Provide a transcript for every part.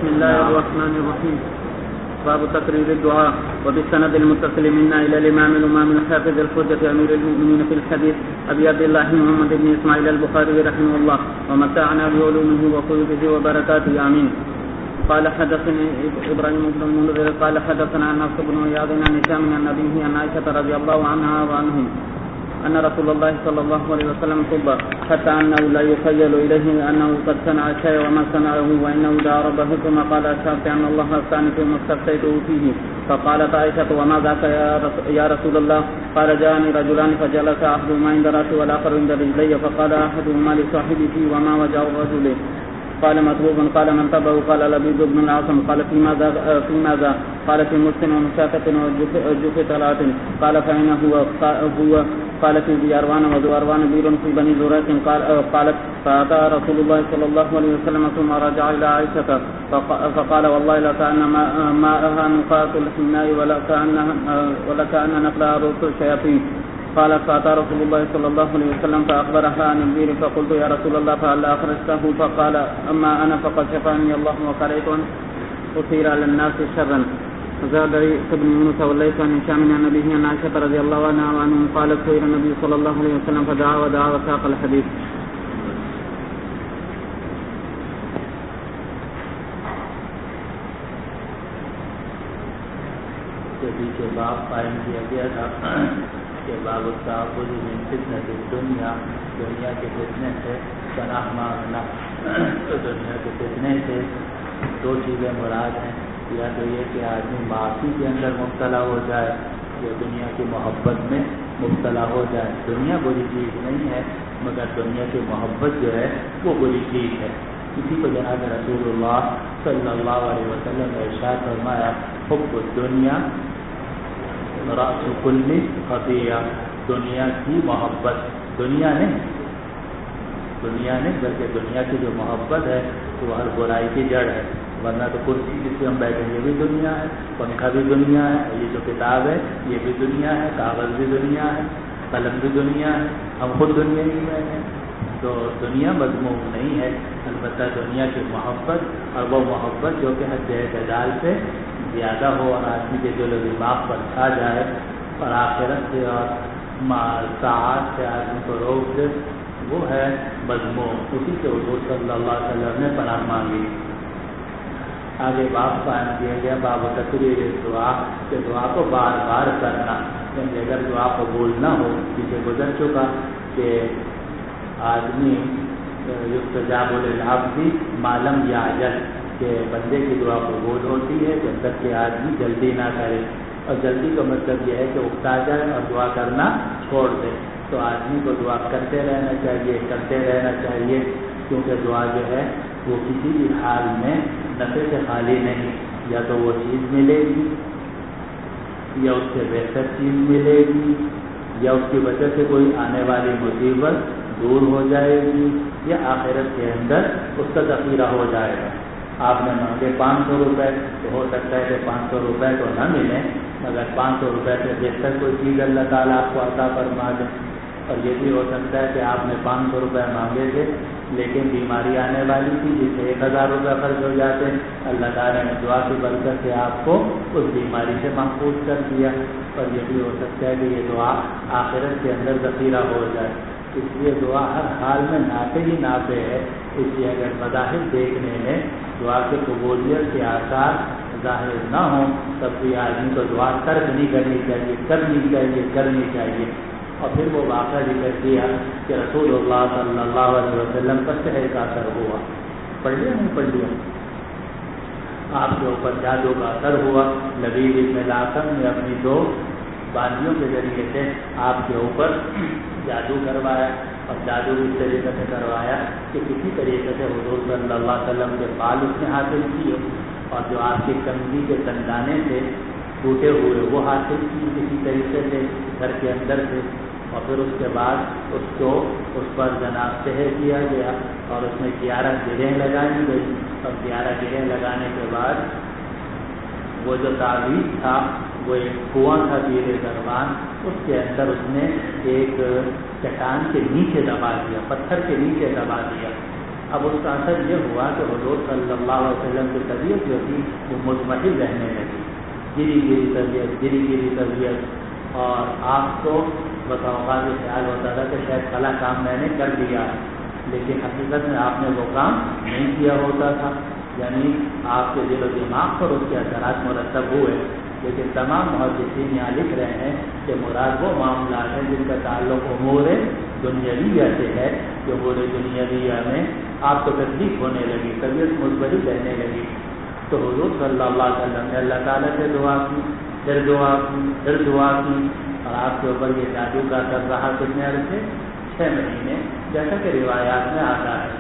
بسم الله الرحمن الرحيم. باب تقرير الدعاء. وبالسند المتصل منا الى الامام الحافظ الحجة امير المؤمنين في الحديث ابي عبد الله محمد بن اسماعيل البخاري رحمه الله ومتعنا بعلومه وفيوضه وبركاته امين. قال حدثني ابراهيم بن المنذر قال حدثنا نصر بن عياض عن هشام عن ابيه عن عائشة رضي الله عنها وعنهم أن رسول الله صلى الله عليه وسلم طب حتى أنه لا يخيل إليه أنه قد صنع الشيء وما صنعه وإنه دعا ربه ثم قال أشهدت أن الله أفتاني فيما استفتيته فيه. فقالت عائشة وما ذاك يا رسول الله؟ قال جاءني رجلان فجلس أحدهما عند رأسي والآخر عند رجلي فقال أحدهما لصاحبه وما وجه الرجل؟ قال مطلوب. قال من تبعه؟ قال لبيد بن العاصم. قال في ماذا؟ قال في مسلم ومشاكة وجف طلعة. قال فأين هو؟ قال في بيروان وذواروان بير في بني زريق. قالت فأتى رسول الله صلى الله عليه وسلم ثم رجع إلى عائشة فقال والله لكأن ماءها نقاط الحناء ولكأن نقلها رؤوس الشياطين. قال فأتى رسول الله صلى الله عليه وسلم فأخبرها عن البير فقلت يا رسول الله فهل أخرجته؟ فقال أما أنا فقد شفاني الله وقريت أن أثير على الناس شرا. زاد ابن يونس والليث عن هشام عن أبيه عن عائشة رضي الله عنها وعنهم قالت سئل النبي صلى الله عليه وسلم فدعا وساق الحديث. کے باب قائم کیا گیا تھا کہ باب التعوذ من فتنة الدنیا، دنیا کے فتنے سے پناہ مانگنا. دنیا کے فتنے سے دو چیزیں مراد ہیں، یا تو یہ کہ آدمی معاشی کے اندر مبتلا ہو جائے یا دنیا کی محبت میں مبتلا ہو جائے. دنیا بری چیز نہیں ہے مگر دنیا کی محبت جو ہے وہ بری چیز ہے. اسی کو جناب رسول اللہ صلی اللہ علیہ وسلم نے ارشاد فرمایا حب الدنیا رأس کل خطیہ. دنیا کی محبت، دنیا نہیں بلکہ دنیا کی جو محبت ہے وہ ہر برائی کی جڑ ہے. ورنہ تو کرسی جس پہ ہم بیٹھیں یہ بھی دنیا ہے، پنکھا بھی دنیا ہے، یہ جو کتاب ہے یہ بھی دنیا ہے، کاغذ بھی دنیا ہے، قلم بھی دنیا ہے، ہم خود دنیا ہی میں ہیں. تو دنیا مذموم نہیں ہے، البتہ دنیا کی محبت اور وہ محبت جو کہ حد اعتدال سے زیادہ ہو اور آدمی کے دل و دماغ پر چھا جائے اور آخرت سے اور ساعات سے آدمی کو روک دے، وہ ہے مذموم. اسی سے حضور صلی اللہ علیہ وسلم نے پناہ مانگی. آگے باب قائم کیا گیا باب تقریر دعا کہ دعا کو بار بار کرنا. یعنی اگر دعا قبول نہ ہو، پیچھے گزر چکا کہ آدمی یستجاب للعبد ما لم یعجل، کہ بندے کی دعا قبول ہوتی ہے جب تک کہ آدمی جلدی نہ کرے. اور جلدی کا مطلب یہ ہے کہ اکتا جائے اور دعا کرنا چھوڑ دے. تو آدمی کو دعا کرتے رہنا چاہیے کیونکہ دعا جو ہے وہ کسی بھی حال میں نفع سے خالی نہیں. یا تو وہ چیز ملے گی یا اس سے بہتر چیز ملے گی یا اس کی وجہ سے کوئی آنے والی مصیبت دور ہو جائے گی یا آخرت کے اندر اس کا ذخیرہ ہو جائے گا. آپ نے مانگے 500 روپے تو ہو سکتا ہے کہ 500 روپے تو نہ ملیں مگر 500 روپے سے بہتر کوئی چیز اللہ تعالیٰ آپ کو عطا فرما دیں. اور یہ بھی ہو سکتا ہے کہ آپ نے 500 روپے مانگے تھے لیکن بیماری آنے والی تھی جس سے 1000 روپے خرچ ہو جاتے، اللہ تعالیٰ نے دعا کی برکت سے آپ کو اس بیماری سے محفوظ کر دیا. اور یہ بھی ہو سکتا ہے کہ یہ دعا آخرت کے اندر ذخیرہ ہو جائے. اس لیے دعا ہر حال میں نافع ہی نافع ہے. اس لیے اگر بظاہر دیکھنے میں دعا کی قبولیت کے آثار ظاہر نہ ہوں تب بھی آدمی کو دعا ترک نہیں کرنی چاہیے. اور پھر وہ واقعہ ذکر کیا کہ رسول اللہ صلی اللہ علیہ وسلم پر سحر کا اثر ہوا. پڑھ لیا آپ کے اوپر جادو کا اثر ہوا. لبید بن العاصم نے اپنی 2 باندیوں کے ذریعے سے آپ کے اوپر جادو کروایا اور جادو اس طریقے سے کروایا کہ کسی طریقے سے حضور صلی اللہ علیہ وسلم کے بال اس نے حاصل کیے اور جو آپ کی کمزی کے تندانے سے ٹوٹے ہوئے وہ حاصل کی کسی طریقے سے گھر کے اندر سے. اور پھر اس کے بعد اس پر جناب سحر کیا گیا اور اس میں 11 گرہیں لگائی گئی. اور 11 گرہیں لگانے کے بعد وہ جو تعویذ تھا وہ ایک کنواں تھا زیر دربان، اس کے اندر اس نے ایک چٹان کے نیچے دبا دیا، پتھر کے نیچے دبا دیا. اب اس کا اثر یہ ہوا کہ حضور صلی اللہ علیہ وسلم کی طبیعت جو تھی وہ مطمئن رہنے لگی، گری گری طبیعت، اور آپ کو بس اوقات یہ خیال ہوتا تھا کہ شاید فلاں کام میں نے کر دیا ہے، لیکن حقیقت میں آپ نے وہ کام نہیں کیا ہوتا تھا، یعنی آپ کے دل و دماغ پر اس کے اثرات مرتب ہوئے۔ لیکن تمام محدثین یہاں لکھ رہے ہیں کہ مراد وہ معاملات ہیں جن کا تعلق امور دنیاویہ سے ہے، کہ امور دنیاویہ میں آپ کو تکلیف ہونے لگی، طبیعت مضطرب رہنے لگی، تو حضور صلی اللہ علیہ وسلم نے اللہ تعالیٰ سے دعا کی، پھر دعا کی، اور آپ کے اوپر یہ جادو کا اثر رہا کتنے عرصے؟ 6 مہینے، جیسا کہ روایات میں آتا ہے۔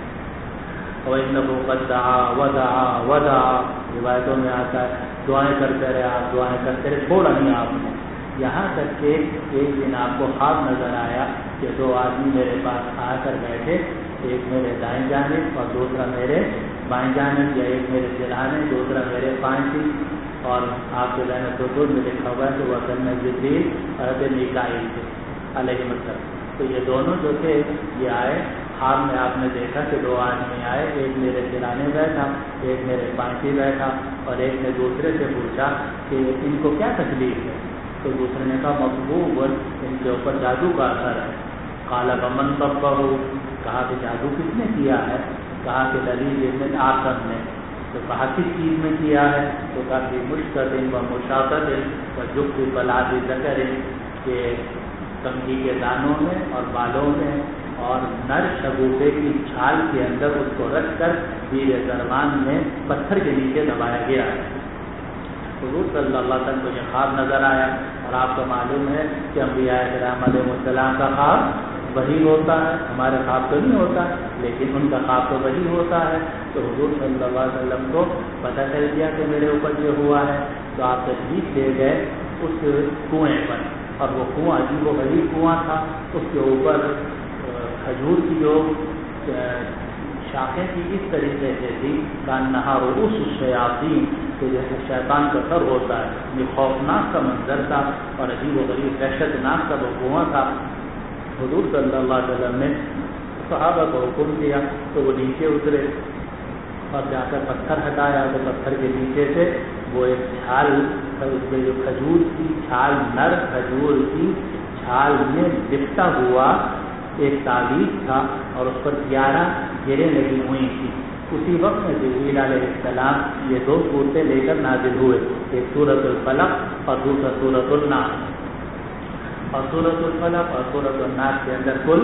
وَإِنَّهُ قَدْ دَعَا وَدَعَا وَدَعَا، روایتوں میں آتا ہے دعائیں کرتے رہے آپ، دعائیں کرتے رہے، چھوڑا نہیں آپ نے، یہاں تک کہ ایک دن آپ کو خواب نظر آیا کہ 2 آدمی میرے پاس آ کر بیٹھے، ایک میرے دائیں جانب اور دوسرا میرے بائیں جانب، یا ایک میرے سرہانے دوسرا میرے بائیں کی، اور آپ کے بین الدخول میں لکھا ہوا ہے کہ وہ اصل میں جبریل اور میکائیل تھے علیہ السلام۔ تو یہ دونوں جو تھے یہ آئے، خواب میں آپ نے دیکھا کہ 2 آدمی آئے، ایک میرے سرانے بیٹھا، ایک میرے پانچی بیٹھا، اور ایک نے دوسرے سے پوچھا کہ ان کو کیا تکلیف ہے؟ تو دوسرے نے کہا مقبوب، ان کے اوپر جادو کا اثر ہے۔ قال بمن صبہ، کہا کہ جادو کس نے کیا ہے؟ کہا کہ دلیل ابن آسم نے۔ تو کہا کس چیز میں کیا ہے؟ تو کہا کہ مشتدن و مشاطر و جب بلاد ذکر، کہ کنگھی کے دانوں میں اور بالوں میں اور نر شگوفے کی چھال کے اندر اس کو رکھ کر زیر زربان میں پتھر کے نیچے دبایا گیا ہے۔ حضور صلی اللہ علیہ وسلم کو یہ خواب نظر آیا، اور آپ کو معلوم ہے کہ انبیاء کرام علیہ السلام کا خواب وہی ہوتا ہے، ہمارے خواب تو نہیں ہوتا، لیکن ان کا خواب تو وہی ہوتا ہے۔ تو حضور صلی اللہ علیہ وسلم کو پتہ چل گیا کہ میرے اوپر یہ ہوا ہے، تو آپ تشریف لے گئے اس کنویں پر، اور وہ کنواں عجیب و غریب کنواں تھا، اس کے اوپر کھجور کی جو شاخیں تھی اس طریقے سے تھی کانہا رؤوس الشیاطین، تو جیسے شیطان کا سر ہوتا ہے، یہ خوفناک کا منظر تھا اور عجیب و غریب دہشت ناک کا وہ کنواں تھا۔ حضور صلی اللہ علیہ وسلم نے صحابہ کو حکم دیا تو وہ نیچے اترے اور جا کر پتھر ہٹایا، تو پتھر کے نیچے سے وہ ایک چھال، اس میں جو کھجور کی چھال، نر کھجور کی چھال میں لپٹا ہوا ایک تعویذ تھا، اور اس پر 11 گریں لگی ہوئی تھی۔ اسی وقت میں جبریل علیہ السلام یہ 2 صورتیں لے کر نازل ہوئے، ایک سورۃ الفلق اور دوسرا سورۃ الناس، اور سورۃ الفلق اور سورۃ الناس کے اندر کل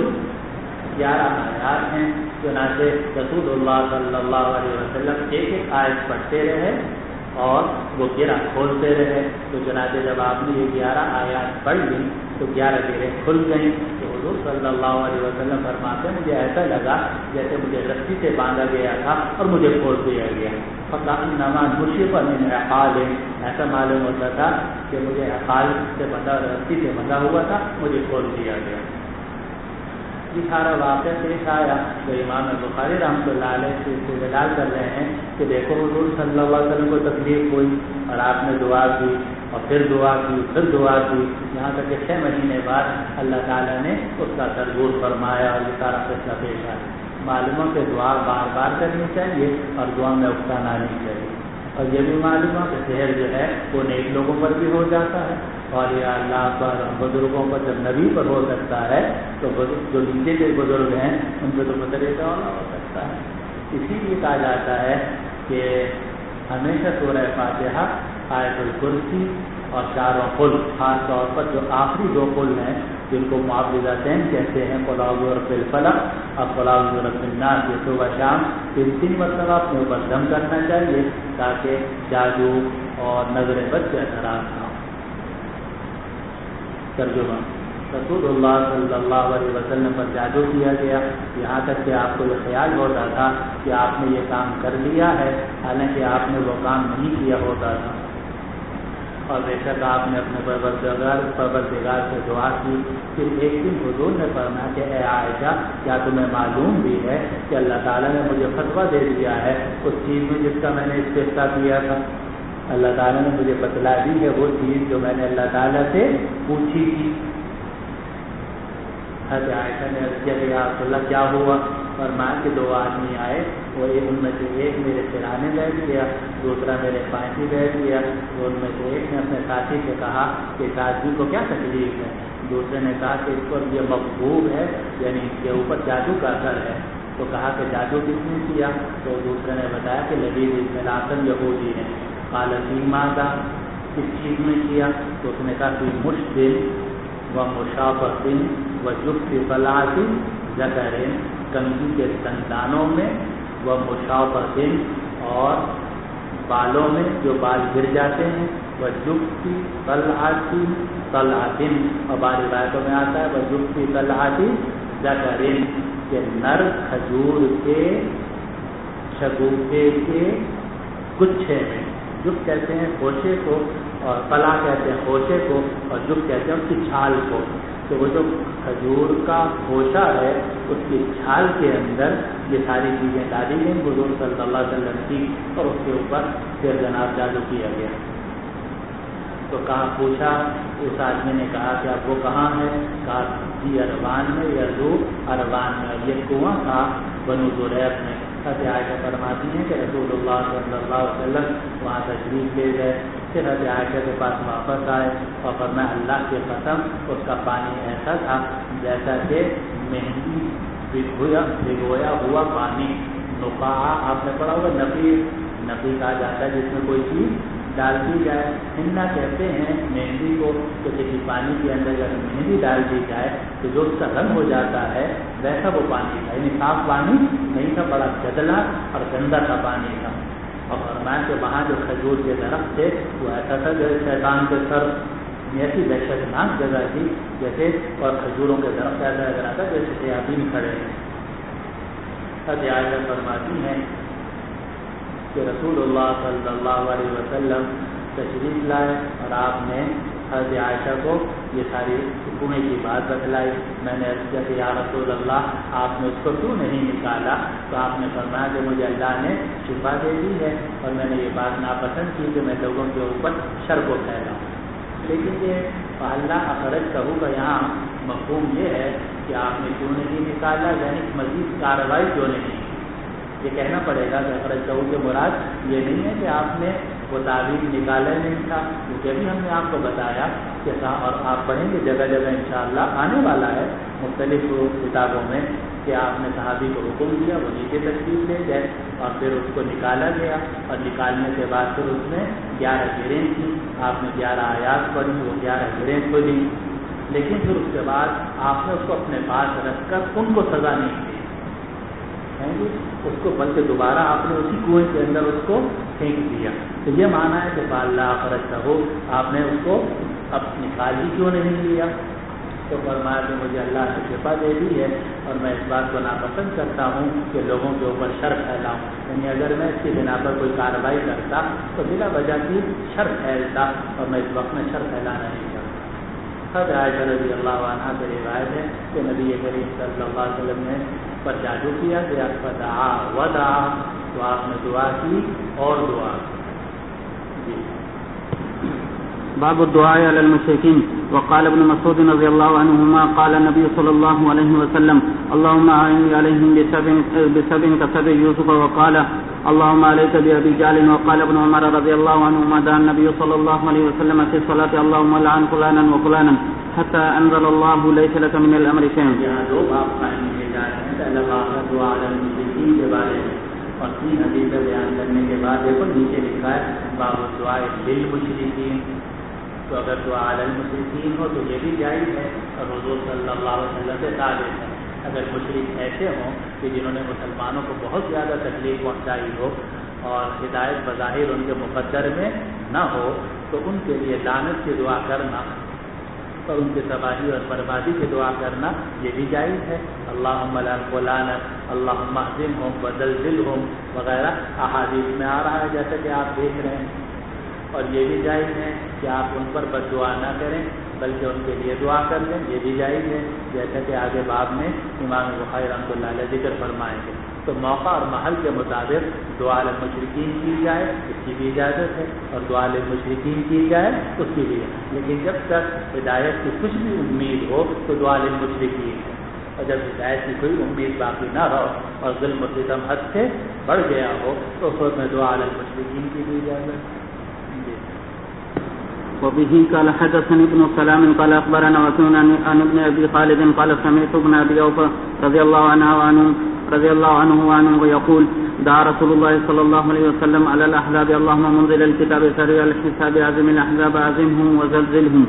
11 آیات ہیں۔ چنانچہ رسول اللہ صلی اللہ علیہ وسلم ایک آیت پڑھتے رہے اور وہ گرہ کھولتے رہے، تو چنانچہ جب آپ نے یہ 11 آیات پڑھ لی تو 11 گرہیں کھل گئیں۔ تو حضور صلی اللہ علیہ وسلم فرماتے ہیں مجھے ایسا لگا جیسے مجھے رسی سے باندھا گیا تھا اور مجھے کھول دیا گیا، فَكَأَنَّمَا نُشِفَ مِنْ عِقَالٍ، ایسا معلوم ہوتا تھا کہ مجھے عقال سے بندھا، رسی سے بندھا ہوا تھا، مجھے کھول دیا گیا۔ یہ سارا واقعہ پیش آیا تو امام بخاری رحمۃ اللہ علیہ سے استدلال کر رہے ہیں کہ دیکھو حضور صلی اللہ علیہ وسلم کو تکلیف ہوئی اور آپ نے دعا کی اور پھر دعا کی، پھر دعا کی، یہاں تک کہ 6 مہینے بعد اللہ تعالیٰ نے اس کا اثر دور فرمایا اور یہ سارا فیصلہ پیش آیا۔ معلوموں کے دعا بار بار کرنی چاہیے اور دعا میں اکتانا نہیں چاہیے، اور یہ بھی معلوم ہے کہ سحر جو ہے وہ نیک لوگوں پر بھی ہو جاتا ہے، اور یا اللہ پر بزرگوں پر جب نبی پر ہو سکتا ہے تو جو نیچے کے بزرگ ہیں ان پہ تو طریقہ والا ہو سکتا ہے۔ اسی لیے کہا جاتا ہے کہ ہمیشہ سورہ فاتحہ، آیت الکرسی اور 4 قل، خاص طور پر جو آخری 2 قل ہیں جن کو معوذتین کہتے ہیں، قل اعوذ برب الفلق اور قل اعوذ برب الناس، یہ صبح شام 3 مرتبہ اپنے اوپر دم کرنا چاہیے تاکہ جادو اور نظر بد کے اثرات نہ ہوں۔ ترجمہ: رسول اللہ صلی اللہ علیہ وسلم پر جادو کیا گیا، یہاں تک کہ آپ کو یہ خیال ہوتا تھا کہ آپ نے یہ کام کر لیا ہے، حالانکہ آپ نے وہ کام نہیں کیا ہوتا تھا، اور بے شک آپ نے اپنے پروردگار سے دعا کی۔ پھر ایک دن حضور نے فرمایا کہ اے عائشہ، کیا تمہیں معلوم بھی ہے کہ اللہ تعالیٰ نے مجھے فتویٰ دے دیا ہے اس چیز میں جس کا میں نے استفتاء کیا تھا؟ اللہ تعالیٰ نے مجھے بتلا دی ہے وہ چیز جو میں نے اللہ تعالیٰ سے پوچھی تھی۔ حضرت عائشہ نے عرض کیا کہ یا رسول اللہ کیا ہوا؟ فرمایا کہ دو آدمی آئے، وہ ان میں سے ایک میرے سرانے بیٹھ گیا، دوسرا میرے پاس ہی بیٹھ گیا۔ وہ ان میں سے ایک نے اپنے ساتھی سے کہا کہ اس آدمی کو کیا تکلیف ہے؟ دوسرے نے کہا کہ اس پر یہ مقبوب ہے، یعنی اس کے اوپر جادو کا اثر ہے۔ تو کہا کہ جادو کس نے کیا؟ تو دوسرے نے بتایا کہ لبید بن الاسم یہودی ہے۔ قال فی ماذا، کس چیز میں کیا؟ تو اس نے کہا فی مشد و مشابۃ و جفت طلعۃ ذکر، کنگھی کے دندانوں میں، و مشابۃ اور بالوں میں جو بال گر جاتے ہیں، و جفت طلعۃ اور بعض روایتوں میں آتا ہے و جفت طلعۃ ذکر، کہ نر کھجور کے شگوفے کے گچھے میں، جب کہتے ہیں خوشے کو اور پلا کہتے ہیں خوشے کو، اور جب کہتے ہیں اس کی چھال کو، تو وہ جو کھجور کا خوشہ ہے اس کی چھال کے اندر یہ ساری چیزیں ڈالی گئیں حضور صلی اللہ علیہ وسلم کی، اور اس کے اوپر پھر جناب جادو کیا گیا۔ تو کہا پوچھا، اس آدمی نے کہا کہ اب وہ کہاں ہے؟ کہا جی اروان میں، یزو اروان میں، یہ کنواں تھا بنو زریق میں۔ حضرت عائشہ فرماتی ہیں کہ رسول اللہ صلی اللہ علیہ وسلم وہاں تشریف لے گئے، پھر حضرت عائشہ کے پاس واپس آئے اور فرمایا اللہ کی قسم اس کا پانی ایسا تھا جیسا کہ مہندی بھگویا ہوا پانی، نقاع آپ نے پڑھا ہوگا، نقی کہا جاتا ہے جس میں کوئی چیز ڈال دی جائے، ہننا کہتے ہیں مہندی کو، تو کسی پانی کے اندر اگر مہندی ڈال دی جائے تو جو اس کا رنگ ہو جاتا ہے ویسا وہ پانی تھا، یعنی صاف پانی نہیں تھا، بڑا گدلا اور گندا سا پانی تھا۔ اور فرمایا کہ وہاں جو کھجور کے درخت تھے وہ ایسا تھا جیسے شیطان کے سر، ایسی دہشتناک جگہ تھی جیسے، اور کھجوروں کے درخت ایسا لگ رہا تھا جیسے شیاطین کھڑے ہیں۔ حضرت عائشہ فرماتی ہیں کہ رسول اللہ صلی اللہ علیہ وسلم تشریف لائے اور آپ نے حضرت عائشہ کو یہ ساری کنویں کی بات بتلائی۔ میں نے عرض کیا کہ یا رسول اللہ آپ نے اس کو کیوں نہیں نکالا؟ تو آپ نے فرمایا کہ مجھے اللہ نے شفا دے دی ہے اور میں نے یہ بات ناپسند کی کہ میں لوگوں کے اوپر شر کو پھیلاؤں۔ لیکن یہ اللہ اخرج کہو کا یہاں مفہوم یہ ہے کہ آپ نے کیوں نہیں نکالا، یعنی مزید کارروائی کیوں نہیں؟ یہ کہنا پڑے گا کہ اخرج کہو کے مراد یہ نہیں ہے کہ آپ نے وہ تعویذ نکالا نہیں تھا، کیونکہ بھی ہم نے آپ کو بتایا کہ اور آپ پڑھیں گے جگہ جگہ انشاءاللہ آنے والا ہے مختلف کتابوں میں کہ آپ نے صحابی کو حکم دیا وہ نیچے تشریف لے گئے اور پھر اس کو نکالا گیا، اور نکالنے کے بعد پھر اس میں 11 گریں تھیں، آپ نے 11 آیات پڑھی، وہ 11 گریں کھلی، لیکن پھر اس کے بعد آپ نے اس کو اپنے پاس رکھ کر ان کو سزا نہیں دی اس کو، بلکہ دوبارہ آپ نے اسی کنویں کے اندر اس کو پھینک دیا۔ تو یہ معنی ہے کہ اللہ فرج ہو آپ نے اس کو اب نکال ہی کیوں نہیں لیا؟ تو فرمایا کہ مجھے اللہ نے شفا دے دی ہے اور میں اس بات کو ناپسند کرتا ہوں کہ لوگوں کے اوپر شر پھیلاؤں، یعنی اگر میں اس کی بنا پر کوئی کارروائی کرتا تو بلا وجہ کی شر پھیلتا، اور میں اس وقت میں شر پھیلانا نہیں چاہتا۔ حضرت عائشہ رضی اللہ عنہا سے روایت ہے کہ نبی کریم صلی اللہ علیہ وسلم نے پر جادو کیا کہ فدعا ودعا، تو آپ نے دعا کی اور دعا کی۔ باب الدعاء على المشركين. وقال ابن مسعود رضي الله عنهما قال النبي صلى الله عليه وسلم اللهم أعني عليهم بسبع كسبع يوسف، وقال اللهم عليك بأبي جهل. وقال ابن عمر رضي الله عنهما دعا النبي صلى الله عليه وسلم في الصلاة اللهم لعن فلانا وفلانا حتى أنزل الله ليس لك من الأمر شيء. یہاں دو باب قائم کیے جا رہے ہیں، پہلا باب ہے دعا علی المشرکین کے بارے میں، اور 3 حدیثیں بیان کرنے کے بعد دیکھو نیچے لکھا ہے باب الدعاء للمشرکین، تو اگر دعا علی المشرکین ہو تو یہ بھی جائز ہے اور حضور صلی اللہ علیہ وسلم سے ثابت ہے۔ اگر مشرک ایسے ہوں کہ جنہوں نے مسلمانوں کو بہت زیادہ تکلیف پہنچائی ہو اور ہدایت بظاہر ان کے مقدر میں نہ ہو، تو ان کے لیے لعنت کی دعا کرنا اور ان کی تباہی اور بربادی کی دعا کرنا یہ بھی جائز ہے۔ اللہم لعن فلانا، اللہم اہزمہم وزلزلہم وغیرہ احادیث میں آ رہا ہے جیسا کہ آپ دیکھ رہے ہیں، اور یہ بھی جائز ہے کہ آپ ان پر بد دعا نہ کریں بلکہ ان کے لیے دعا کر لیں، یہ بھی جائز ہے جیسا کہ آگے باب میں امام بخاری رحمۃ اللہ علیہ ذکر فرمائیں گے۔ تو موقع اور محل کے مطابق دعا علی المشرکین کی جائے اس کی بھی اجازت ہے، اور دعا علی المشرکین کی جائے اس کی بھی ہے، لیکن جب تک ہدایت کی کچھ بھی امید ہو تو دعا علی المشرکین ہے، اور جب ہدایت کی کوئی امید باقی نہ ہو اور ظلم و ستم حد سے بڑھ گیا ہو تو اس میں دعا علی المشرکین کی بھی اجازت. وبه قال حدثني ابن سلام قال اخبرنا وكيع عن ابن ابي خالد قال سمعت ابن ابي اوفى رضي الله عنه وعنه يقول دعا رسول الله صلى الله عليه وسلم على الاحزاب اللهم منزل الكتاب سريع الحساب عزم الاحزاب عزمهم وزلزلهم.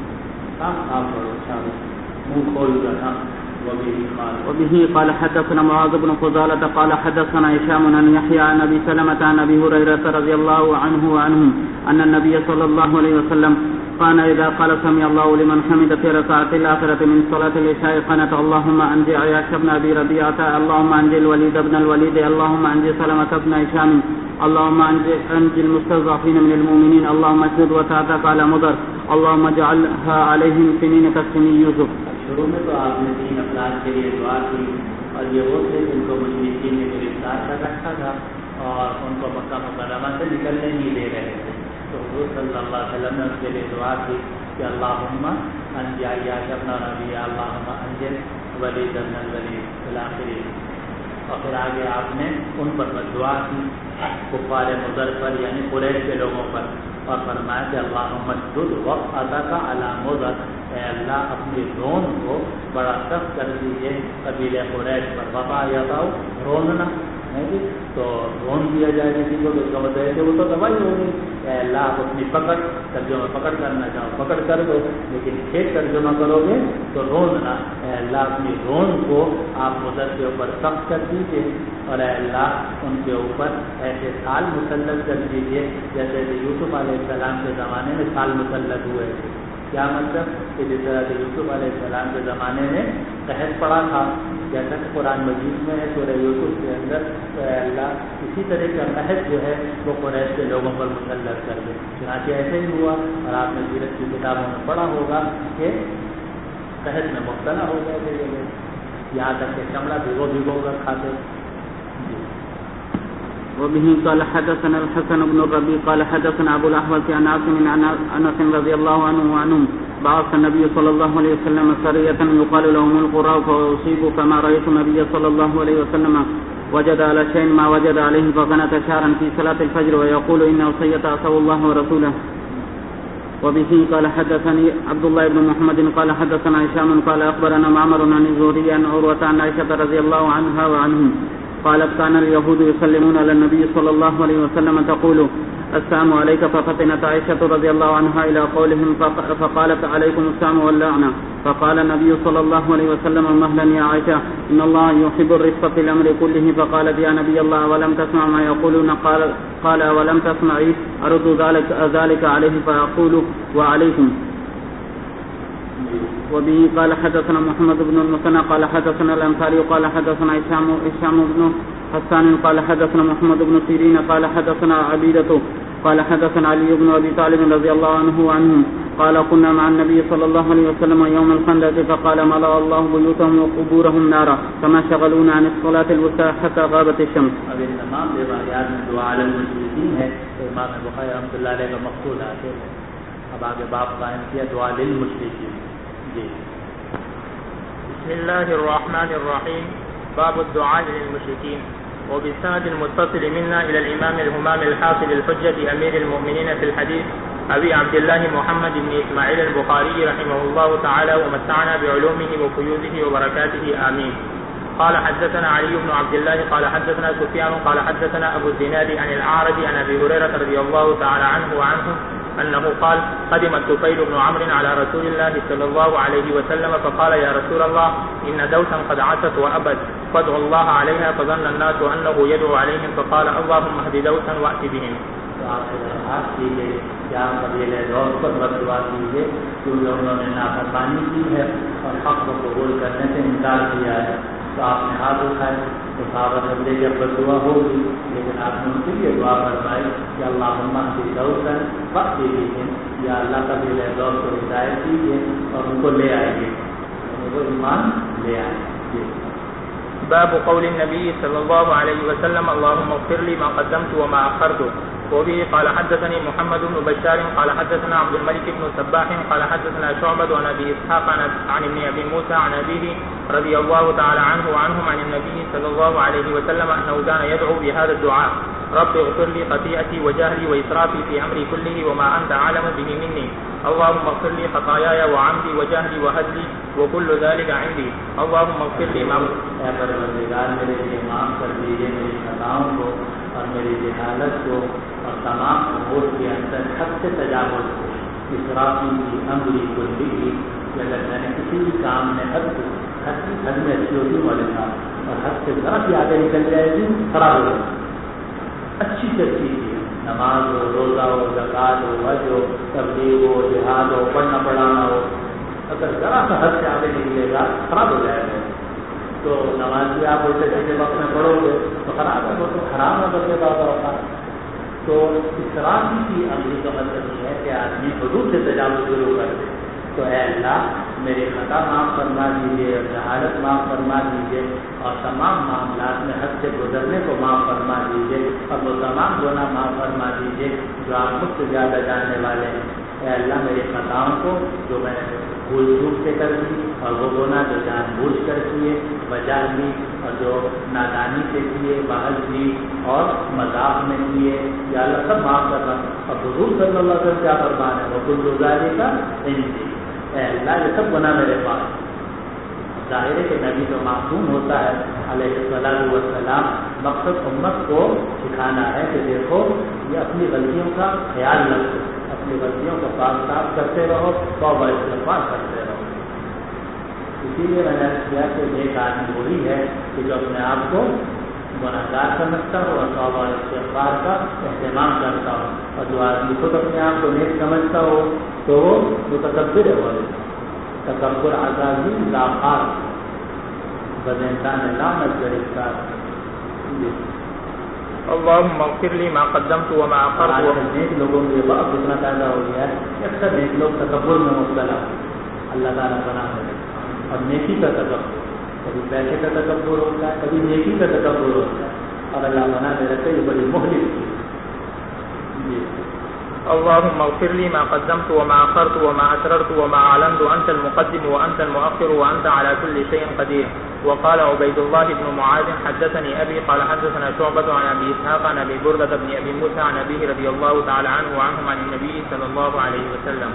وبه قال حدثنا معاذ بن فضالة قال حدثنا هشام عن يحيى عن ابي سلمة عن ابي هريرة رضي الله عنه وعنهم ان النبي صلى الله عليه وسلم كان اذا قال سمع الله لمن حمد في ركعة الآخرة من صلاة العشاء قنت اللهم انجي عياش بن ابي ربيعة اللهم انجي الوليد بن الوليد اللهم انجي سلمة بن هشام اللهم انجي المستضعفين من المؤمنين اللهم اشهد وتعتق على مضر اللهم اجعلها عليهم سنين كسنين يوسف. شروع میں تو آپ نے 3 افراد کے لیے دعا کی اور یہ وہ تھے جن کو مشرکین نے گرفتار کر رکھا تھا اور ان کو مکہ مکرمہ سے نکلنے نہیں دے رہے تھے. تو حضور صلی اللہ علیہ وسلم نے اس کے لیے دعا کی کہ اللہم انجی عیاش بن ربیعہ اللہم انجی الولید بن الولید الاخری. اور پھر آگے آپ نے ان پر دعا کی کفار مضر پر یعنی قریش کے لوگوں پر اور فرمایا کہ اللہم اشدد وقعتک علی مضر، اے اللہ اپنی رون کو بڑا سخت کر دیجیے قبیلہ قریش پر. وقع یقع روننا تو رون دیا جائے کسی کو، اس کا مطلب ہے کہ وہ تو دبائی ہو گئی. اے اللہ آپ اپنی پکڑ، ترجمہ پکڑ کرنا چاہو پکڑ کر دو، لیکن پھر ترجمہ کرو گے تو روننا. اے اللہ اپنی رون کو آپ مضر کے اوپر سخت کر دیجیے اور اے اللہ ان کے اوپر ایسے سال مسلط کر دیجیے جیسے کہ یوسف علیہ السلام کے زمانے میں سال مسلط ہوئے تھے. کیا مطلب کہ جس طرح سے یوسف علیہ السلام کے زمانے میں قحط پڑا تھا، جیسا کہ قرآن مجید میں ہے سورہ یوسف کے اندر، تو اے اللہ اسی طرح کا قحط جو ہے وہ قریش کے لوگوں پر مسلط کر دے. چنانچہ ایسے ہی ہوا اور آپ نے سیرت کی کتابوں میں پڑھا ہوگا کہ قحط میں مبتلا ہو گئے تھے لوگ، یہاں تک کہ چمڑا بھگو کر کھاتے. وبه قال حدثنا الحسن بن الربيع قال حدثنا ابو الاحوص عن عاصم عن انس رضي الله عنه وعنهم بعث النبي صلى الله عليه وسلم سرية يقال لهم القراء فاصيبوا كما رايت النبي صلى الله عليه وسلم وجد على شيء ما وجد عليه فكانت شعرا في صلاة الفجر ويقول انه سيتعصوا الله ورسوله. وبه قال حدثني عبد الله بن محمد قال حدثنا هشام قال اخبرنا معمر عن الزهري عن عروة عن عائشة رضي الله عنها وعنهم قالت كان اليهود يسلمون على النبي صلى الله عليه وسلم تقول السلام عليك ففتنت عائشة رضي الله عنها إلى قولهم فقالت عليكم السلام واللعنة فقال النبي صلى الله عليه وسلم مهلا يا عائشة إن الله يحب الرفق في الأمر كله فقالت يا نبي الله ولم تسمع ما يقولون قال ولم تسمعي أرد ذلك عليه فأقول وعليكم. وبه قال حدثنا محمد بن المثنى قال حدثنا الأنصاري قال حدثنا هشام بن حسان قال حدثنا محمد بن سيرين قال حدثنا عبيدة قال حدثنا علي بن أبي طالب رضي الله عنه وعنهم قال كنا مع النبي صلى الله عليه وسلم يوم الخندق فقال ملأ الله بيوتهم وقبورهم نارا كما شغلون عن الصلاة الوسطى حتى غابت الشمس. اب ان تمام روایات میں دعا علی المشرکین ہے تو امام بخاری رحمۃ اللہ علیہ کا مقصود آتے ہیں. اب آگے باب قائم کیا دعا للمشرکین. بسم الله الرحمن الرحيم. باب الدعاء للمشركين. وبالسند المتصل منا إلى الإمام الهمام الحافظ الحجة أمير المؤمنين في الحديث أبي عبد الله محمد بن إسماعيل البخاري رحمه الله تعالى ومتعنا بعلومه وقيوده وبركاته آمين. قال حدثنا علي بن عبد الله قال حدثنا سفيان قال حدثنا أبو الزناد عن الأعرج عن أبي هريرة رضي الله تعالى عنه وعنه أنه قال قدم الطفيل بن عمرو على رسول الله صلى الله عليه وسلم فقال يا رسول الله إن دوسا قد عتت وأبت فادعوا الله عليها فظن الناس أنه يدعو عليهم فقال اللهم اهد دوسا وأت بهم. کیا قبیلہ دوس پر بددعا کیجیے کیونکہ انہوں نے نافرمانی کی ہے اور حق کو قبول کرنے سے انکار کیا ہے. تو آپ نے ہاتھ اٹھائے تو صحابہ سمجھے کہ بددعا ہوگی، لیکن آپ نے ان کے لیے دعا فرمائی کہ اللہم اہد دوسا وأت بهم، یا اللہ قبیلہ دوس کو ہدایت دیجیے اور ان کو لے آئیے، ان کو ایمان لے آئیے. باب قول النبي صلى الله عليه وسلم اللهم اغفر لي ما قدمت وما أخرت. وبه قال حدثني محمد بن بشار قال حدثنا عبد الملك بن سباح قال حدثنا شعبة عن أبي إسحاق عن ابن أبي موسى عن أبيه رضي الله تعالى عنه وعنهم عن النبي صلى الله عليه وسلم أنه كان يدعو بهذا الدعاء: رب اغفر لي خطيئتي وجهلي وإسرافي في أمري كله وما أنت أعلم به مني. اللهم اغفر لي خطاياي وعمدي وجهلي وهزلي وكل ذلك عندي. اللهم اغفر لي ما پروردگار میرے لیے معاف کر دیجیے میری خطاؤں کو اور میری جہالت کو اور تمام امور کے اندر حد سے تجاوز کو، اسرافی کی امری کلی کی، اگر میں نے کسی بھی کام میں حد میں اچھی ہوتی والے تھا اور حد سے ذرا سی آگے نکل جائے گی خراب ہو جائے. اچھی سے اچھی چیز، نماز ہو، روزہ ہو، زکوٰۃ ہو، حج ہو، تبلیغ ہو، جہاد ہو، پڑھنا پڑھانا ہو، اگر ذرا سا حد سے آگے نکلے گا خراب ہو جائے گا. تو نماز بھی آپ الٹے سیدھے وقت میں پڑھو گے تو خراب ہے، وہ تو خراب نہ کرنے کا ہوتا. تو اسرافی کی عملی کا مطلب یہ ہے کہ آدمی حدود سے تجاوز ضرور کر دے. تو اے اللہ میرے خطا معاف فرما دیجیے، جہالت معاف فرما دیجیے اور تمام معاملات میں حد سے گزرنے کو معاف فرما دیجیے اور وہ تمام گناہ معاف فرما دیجیے جو آپ مجھ سے زیادہ جاننے والے ہیں. اے اللہ میرے خطاؤں کو جو میں نے بھول چوک سے کر دی اور وہ گناہ جو جان بوجھ کر کیے، وجہ لی اور جو نادانی سے کیے، بحث لی اور مذاق میں کیے، یا اللہ سب معاف کرنا. اور حضور صلی اللہ علیہ وسلم کیا فرمان ہے؟ وہ کل گزاری کا انجی. اے اللہ یہ سب گناہ میرے پاس. ظاہر ہے کہ نبی تو معصوم ہوتا ہے علیہ السلام. مقصد امت کو سکھانا ہے کہ دیکھو یہ اپنی غلطیوں کا خیال رکھو، اپنی غلطیوں کو پاک صاف کرتے رہو، توبہ استغفار کرتے رہو. اسی لیے میں نے کیا کہ ایک آدمی وہی ہے کہ جو اپنے آپ کو گناہگار سمجھتا ہو اور توبہ استغفار کا اہتمام کرتا ہو، اور جو آدمی خود اپنے آپ کو نیک سمجھتا ہو تو وہ متکبر ہے. بولے تکبر عذابی لاخار بدانسان لعنت گرفتار. اللهم اغفر لي ما قدمت وما اخرت. نیک لوگوں کے بعد اتنا پیدا ہو گیا ہے کہ اکثر نیک لوگ تکبر میں مبتلا ہو. اللہ تعالیٰ بنا ہے. اور نیکی کا تکبر، کبھی پیسے کا تکبر ہوتا ہے، کبھی نیکی کا تکبر ہوتا ہے، اور اللہ بنا دے رہتے یہ بڑی مہلک کی. اللهم اغفر لي ما قدمت وما أخرت وما أسررت وما أعلنت أنت المقدم وأنت المؤخر وأنت على كل شيء قدير. وقال عبيد الله بن معاذ حدثني أبي قال حدثنا شعبة عن أبي إسحاق عن أبي بردة بن أبي موسى عن أبيه رضي الله تعالى عنه وعنهم عن النبي صلى الله عليه وسلم.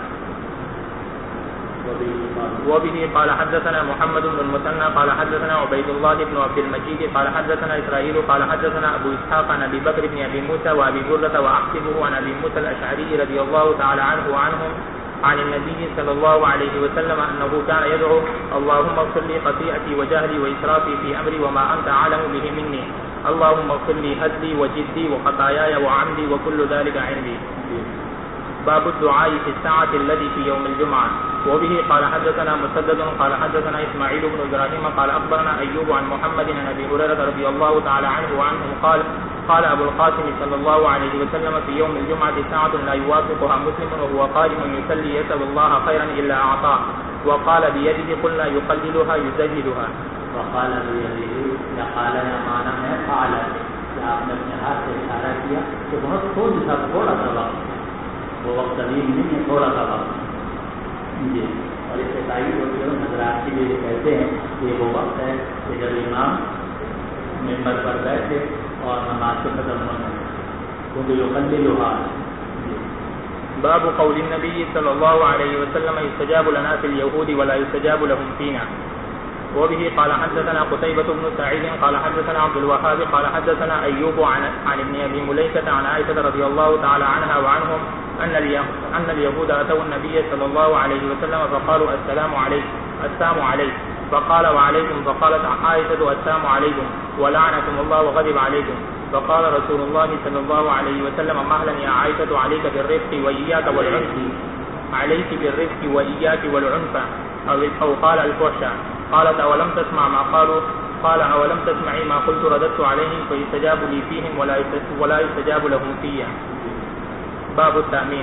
وبه قال حدثنا محمد بن المثنى قال حدثنا عبيد الله بن عبد المجيد قال حدثنا إسرائيل قال حدثنا أبو إسحاق عن أبي بكر بن أبي موسى وأبي بردة وأحسبه عن أبي موسى الأشعري رضي الله تعالى عنه وعنهم عن النبي صلى الله عليه وسلم أنه كان يدعو اللهم اغفر لي خطيئتي وجهلي وإسرافي في أمري وما أنت أعلم به مني. اللهم اغفر لي هزلي وجدي وخطاياي وعمدي وكل ذلك عندي. باب الدعاء في الساعة التي في يوم الجمعة. وبه قال حدثنا مسدد قال حدثنا إسماعيل بن إبراهيم قال أخبرنا أيوب عن محمد عن أبي هريرة رضي الله تعالى عنه وعنهم قال أبو القاسم صلى الله عليه وسلم في يوم الجمعة ساعة لا يوافقها مسلم وهو قائم يصلي يسأل الله خيرا إلا أعطاه. وقال بيده قلنا يقللها يزهدها. وقال بيده یا قال یا معنی ہے قال کہ آپ نے اپنے ہاتھ سے اشارہ کیا کہ بہت تھوڑا سا وقت، وہ وقت طویل نہیں ہے، تھوڑا سا وقت. جی اور اس سے تائید ہوتی ہے حضرات کے لیے کہتے ہیں کہ وہ وقت ہے کہ جب امام ممبر پر بیٹھے اور نماز کو ختم ہونا ہے، کیونکہ جو قلبی لوہا. باب قول النبي صلى الله عليه وسلم يستجاب لنا في اليهود ولا يستجاب لهم فينا. وبه قال حدثنا قتيبة بن سعيد قال حدثنا عبد الوهاب قال حدثنا أيوب عن ابن أبي مليكة عن عائشة رضي الله تعالى عنها وعنهم أن اليهود أتوا النبي صلى الله عليه وسلم فقالوا السلام عليك فقال وعليكم فقالت عائشة السلام عليكم ولعنكم الله وغضب عليكم. فقال رسول الله صلى الله عليه وسلم مهلا يا عائشة عليك بالرفق وإياك والعنف عليك بالرفق وإياك والعنف أو قال الفحشى. قالت أولم تسمع ما قالوا قال أولم تسمعي ما قلت رددت عليهم فيستجاب لي فيهم ولا يستجاب لهم فيا. باب التأمين.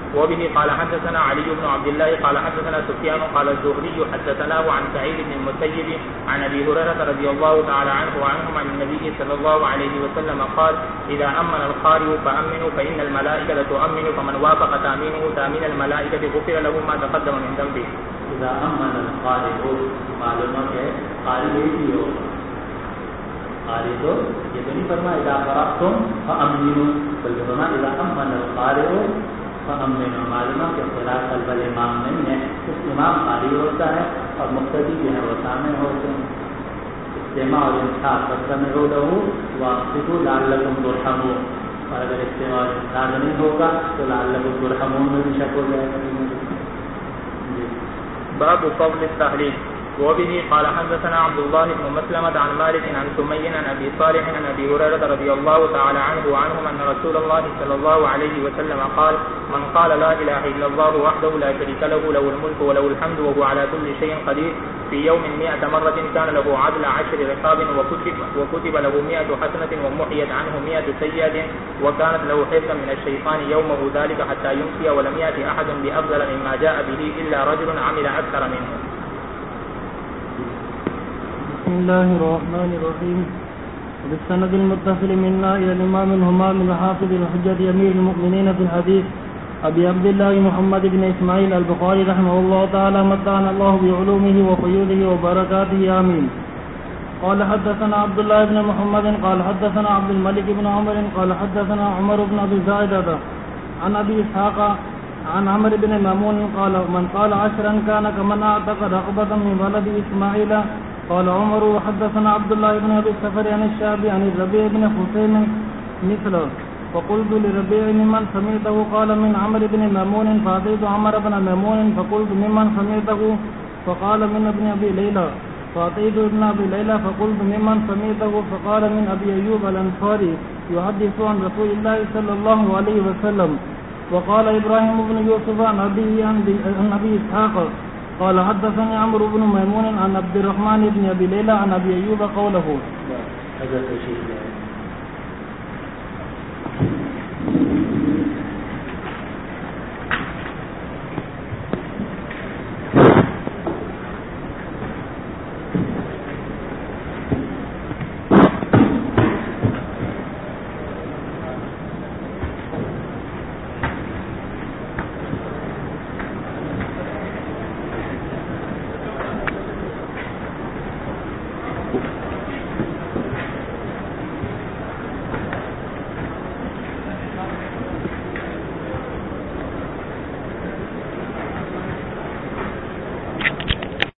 وبه قال حدثنا علي بن عبد الله قال حدثنا سفيان قال الزهري حدثناه عن سعيد بن المسيب عن ابي هريره رضي الله تعالى عنه وعنهم عن النبي صلى الله عليه وسلم قال اذا امن القارئ فامنوا فان الملائكه تؤمن فمن وافق تامينه تامين الملائكه غفر له ما تقدم من ذنبه. اذا امن القارئ معلومات ہے قاری ہی ہو قاری تو یہ تو نہیں فرمایا اذا قرأتم فامنوا بلکہ فرمایا اذا امن القارئ فامنوا. معلومات کے خلاف طلب الامام نہیں ہے, اس امام قاری ہوتا ہے اور مقتدی جو ہے وہ سامع ہوتے ہیں. استماع اور انصاف فاستمعوا له وانصتوا لعلكم ترحمون, اور اگر استماع اور انصاف نہیں ہوگا تو لعلكم ترحمون میں بھی شک ہو جائے گا. باب فضل التحليل. وبه قال حدثنا عبد الله بن مسلمة عن مالك عن سمي عن ابي صالح عن ابي هريرة رضي الله تعالى عنه وعنهم ان رسول الله صلى الله عليه وسلم قال من قال لا اله الا الله وحده لا شريك له له الملك وله الحمد وهو على كل شيء قدير في يوم 100 مرة كان له عدل 10 رقاب وكتب له 100 حسنة ومحيت عنه 100 سيئة وكانت له حفظا من الشيطان يومه ذلك حتى يمسي ولم يأتي أحد بأفضل مما جاء به إلا رجل عمل أكثر منه. بسم الله الرحمن الرحيم. بالسند المتصل منا إلى الإمام الهمام الحافظ الحجة أمير المؤمنين في الحديث أبي عبد الله محمد بن إسماعيل البخاري رحمه الله تعالى متعنا الله بعلومه وفيوده وبركاته آمين. قال حدثنا عبد الله بن محمد قال حدثنا عبد الملك بن عمر قال حدثنا عمر بن أبي زائدة عن أبي إسحاق عن عمرو بن ميمون قال من قال 10 كان كمن أعتق رقبة من ولد إسماعيل. قال عمر وحدثنا عبد الله بن أبي السفر عن الشعبي عن الربيع بن حسين مثله. فقلت لربيع ممن سمعته قال من عمرو بن ميمون فأتيت عمرو بن ميمون فقلت ممن سمعته فقال من ابن أبي ليلى. فأتيت ابن أبي ليلى فقلت ممن سمعته فقال من أبي أيوب الأنصاري يحدث عن رسول الله صلى الله عليه وسلم. وقال إبراهيم بن يوسف عن أبي إسحاق قال حدثني عمرو بن ميمون عن عبد الرحمن بن أبي ليلى عن أبي أيوب قوله.